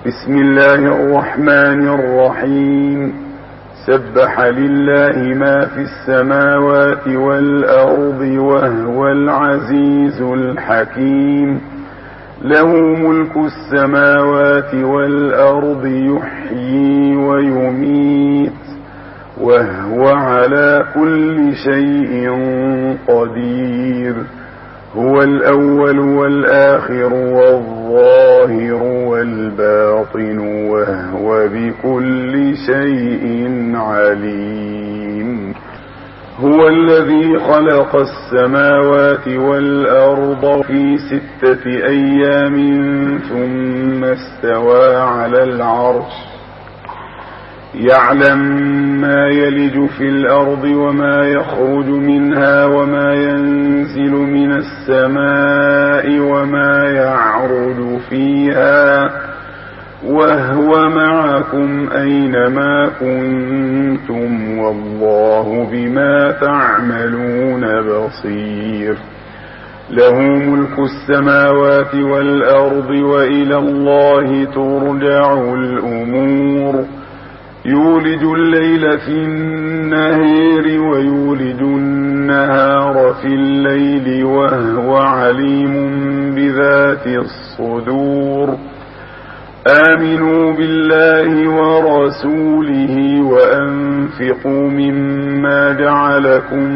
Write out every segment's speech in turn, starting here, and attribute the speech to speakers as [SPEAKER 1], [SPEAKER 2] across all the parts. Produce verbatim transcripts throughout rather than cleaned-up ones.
[SPEAKER 1] بسم الله الرحمن الرحيم. سبح لله ما في السماوات والأرض وهو العزيز الحكيم. له ملك السماوات والأرض يحيي ويميت وهو على كل شيء قدير. هو الأول والآخر والظاهر والباطن وهو بكل شيء عليم. هو الذي خلق السماوات والأرض في ستة أيام ثم استوى على العرش يعلم ما يلج في الأرض وما يخرج منها وما ينزل من السماء وما يعرج فيها وهو معكم أينما كنتم والله بما تعملون بصير. له ملك السماوات والأرض وإلى الله ترجع الأمور. يولج الليل في النهار ويولج النهار في الليل وهو عليم بذات الصدور. آمنوا بالله ورسوله وأنفقوا مما جعلكم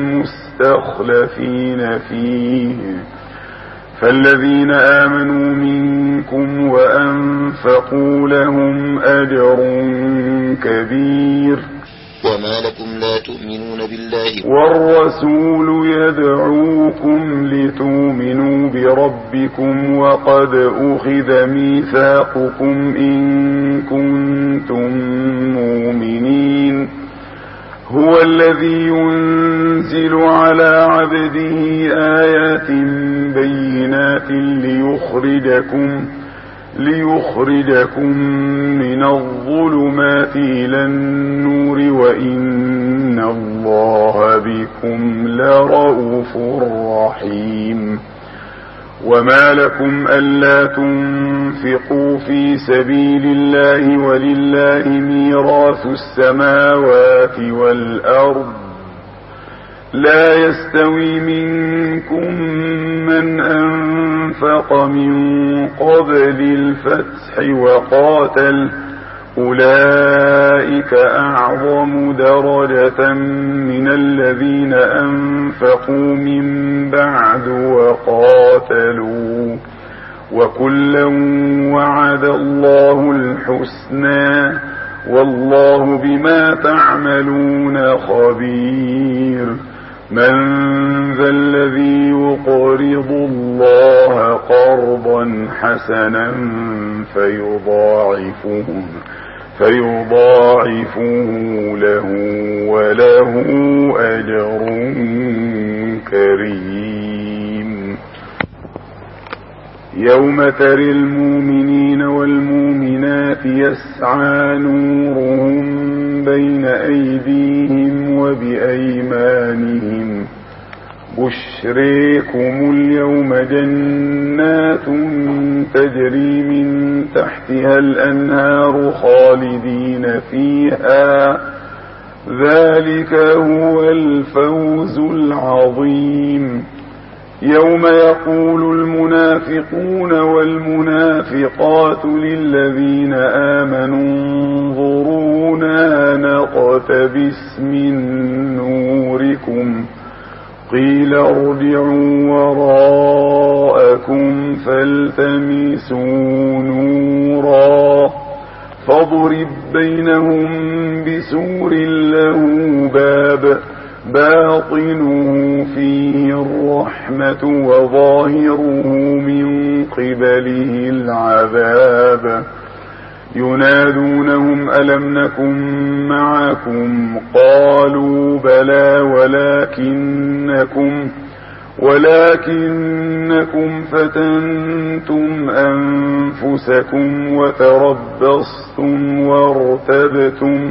[SPEAKER 1] مستخلفين فيه فالذين آمنوا منكم وأنفقوا لهم أجر كبير.
[SPEAKER 2] وما لكم لا تؤمنون بالله
[SPEAKER 1] والرسول يدعوكم لتؤمنوا بربكم وقد أخذ ميثاقكم إن كنتم مؤمنين. هو الذي ينزل على عبده آيات بينات ليخرجكم ليخرجكم من الظلمات إلى النور وإن الله بكم لرؤوف رحيم. وما لكم ألا تنفقوا في سبيل الله ولله ميراث السماوات والأرض لا يستوي منكم من أنفق من قبل الفتح وقاتل أولئك أعظم درجة من الذين أنفقوا من بعد وقاتلوا وكلا وعد الله الحسنى والله بما تعملون خبير. من ذا الذي يقرض الله قرضا حسنا فيضاعفه فيضاعفه له وله أجر كريم. يوم ترى المؤمنين والمؤمنات يسعى نورهم بين أيديهم وبأيمانهم بشريكم اليوم جنات تجري من تحتها الأنهار خالدين فيها ذلك هو الفوز العظيم. يوم يقول المنافقون والمنافقات للذين آمنوا انظرونا نقتبس من نوركم قيل ارجعوا وراءكم فالتمسوا نورا فاضرب بينهم بسور له باب باطنه فيه الرحمة وظاهره من قبله العذاب. ينادونهم ألم نكن معكم قالوا بلى ولكنكم ولكنكم فتنتم أنفسكم وتربصتم وارتبتم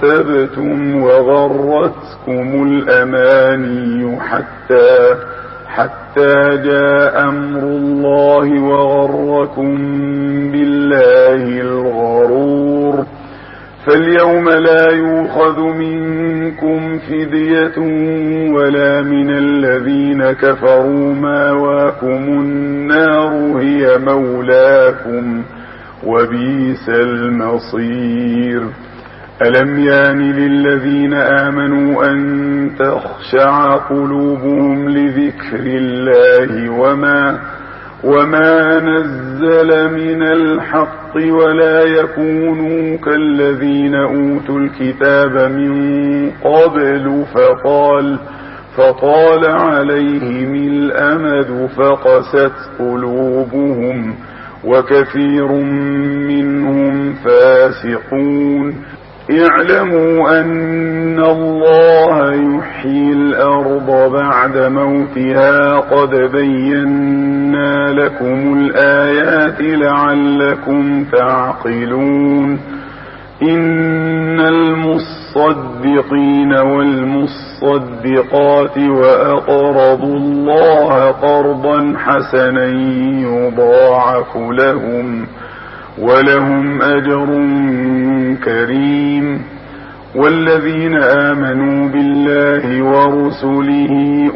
[SPEAKER 1] وارتبتم وغرتكم الأماني حتى حتى جاء أمر الله وغركم بالله الغرور. فاليوم لا يؤخذ منكم فدية ولا من الذين كفروا ماواكم النار هي مولاكم وبئس المصير. ألم يان للذين آمنوا أن تخشع قلوبهم لذكر الله وما وما نزل من الحق ولا يكونوا كالذين أوتوا الكتاب من قبل فطال فطال عليهم الأمد فقست قلوبهم وكثير منهم فاسقون. اعلموا أن الله يحيي الأرض بعد موتها قد بينا لكم الآيات لعلكم تعقلون. إن المصدقين والمصدقات وأقرضوا الله قرضا حسنا يضاعف لهم ولهم أجر كريم. والذين آمنوا بالله ورسله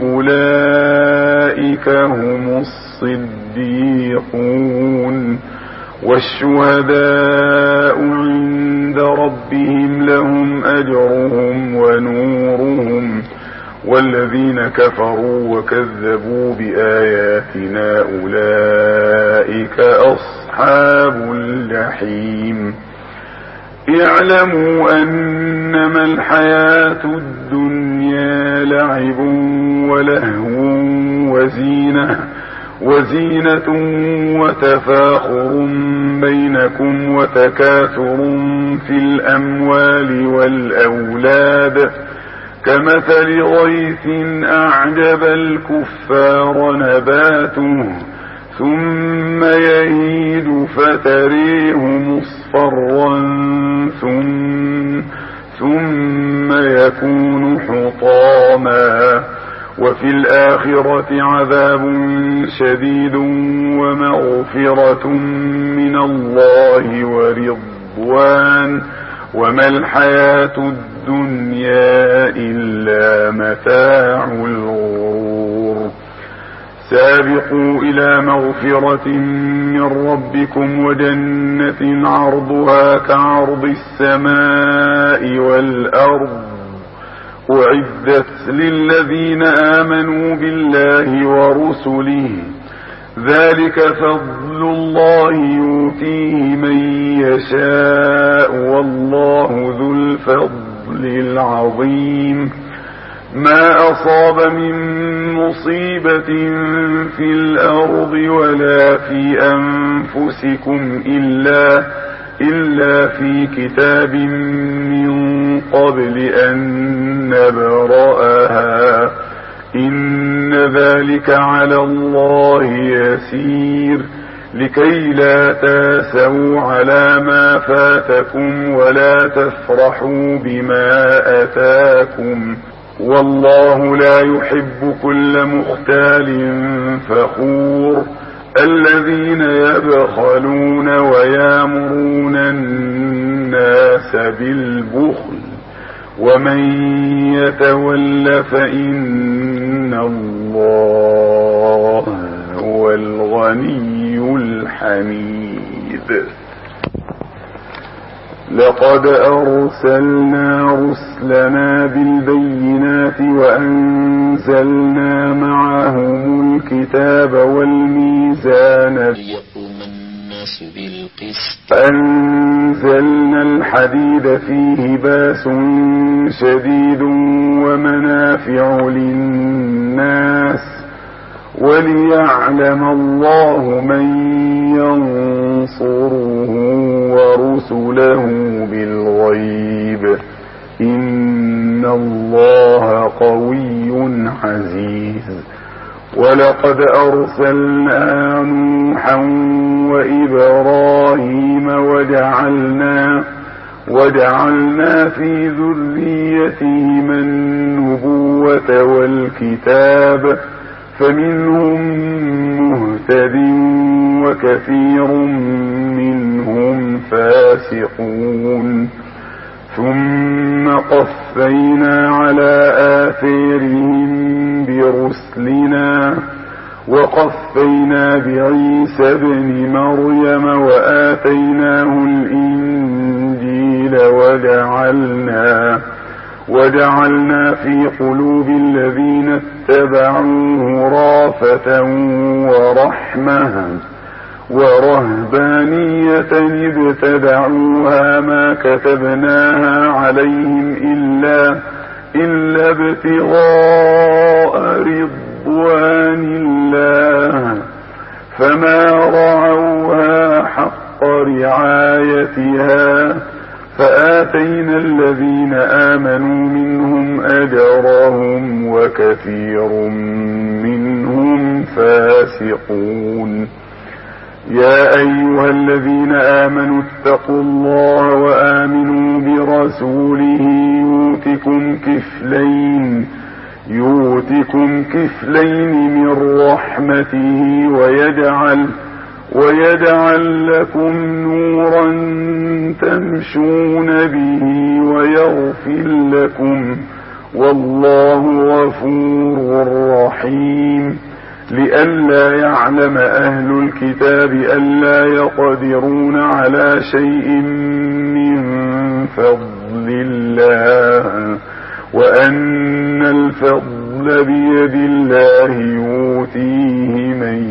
[SPEAKER 1] أولئك هم الصديقون والشهداء عند ربهم لهم أجرهم ونورهم. والذين كفروا وكذبوا بآياتنا أولئك أصحاب الجحيم. اعلموا أنما الحياة الدنيا لعب ولهو وزينة وزينة وتفاخر بينكم وتكاثر في الأموال والأولاد كمثل غيث أعجب الكفار نباته ثم يهيج فتريه مصفرا ثم, ثم يكون حطاما وفي الآخرة عذاب شديد ومغفرة من الله ورضوان وما الحياة الدنيا إلا متاع الغرور. سابقوا إلى مغفرة من ربكم وجنة عرضها كعرض السماء والأرض أعدت للذين آمنوا بالله ورسله ذلك فضل الله يؤتيه من يشاء والله ذو الفضل العظيم. ما أصاب من مصيبة في الأرض ولا في أنفسكم إلا إلا في كتاب من قبل أن نبرأها إن ذلك على الله يسير. لكي لا تاسوا على ما فاتكم ولا تفرحوا بما أتاكم والله لا يحب كل مختال فخور. الذين يبخلون ويامرون الناس بالبخل ومن يتول فإن الله هو الغني الحميد. لقد أرسلنا رسلنا بالبينات وأنزلنا معهم الكتاب والميزان
[SPEAKER 2] ليقوم الناس بالقسط.
[SPEAKER 1] أنزلنا الحديد فيه باس شديد ومنافع للناس وليعلم الله من ينصره ورسله بالغيب إن الله قوي عزيز. ولقد أرسلنا نوحا وإبراهيم وجعلنا وجعلنا في ذريتهما النبوة والكتاب فمنهم مهتد وكثير منهم فاسقون. ثم قفينا على آثارهم برسلنا وقفينا بعيسى ابن مريم وآتيناه الإنجيل وجعلنا وجعلنا في قلوب الذين اتبعوه رافة ورحمة ورهبانية ابتدعوها ما كتبناها عليهم إلا, إلا ابتغاء رضوان الله فما رعوها حق رعايتها فآتينا الذين آمنوا منهم أجرهم وكثير منهم فاسقون. يا أيها الذين آمنوا اتقوا الله وآمنوا برسوله يؤتكم كفلين يؤتكم كفلين من رحمته ويجعل ويجعل لكم نورا تمشون به ويغفر لكم والله غفور رحيم. لئلا يعلم أهل الكتاب ألا يقدرون على شيء من فضل الله وأن الفضل بيد الله يؤتيه من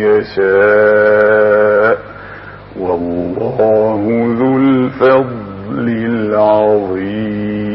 [SPEAKER 1] يشاء والله ذو الفضل العظيم.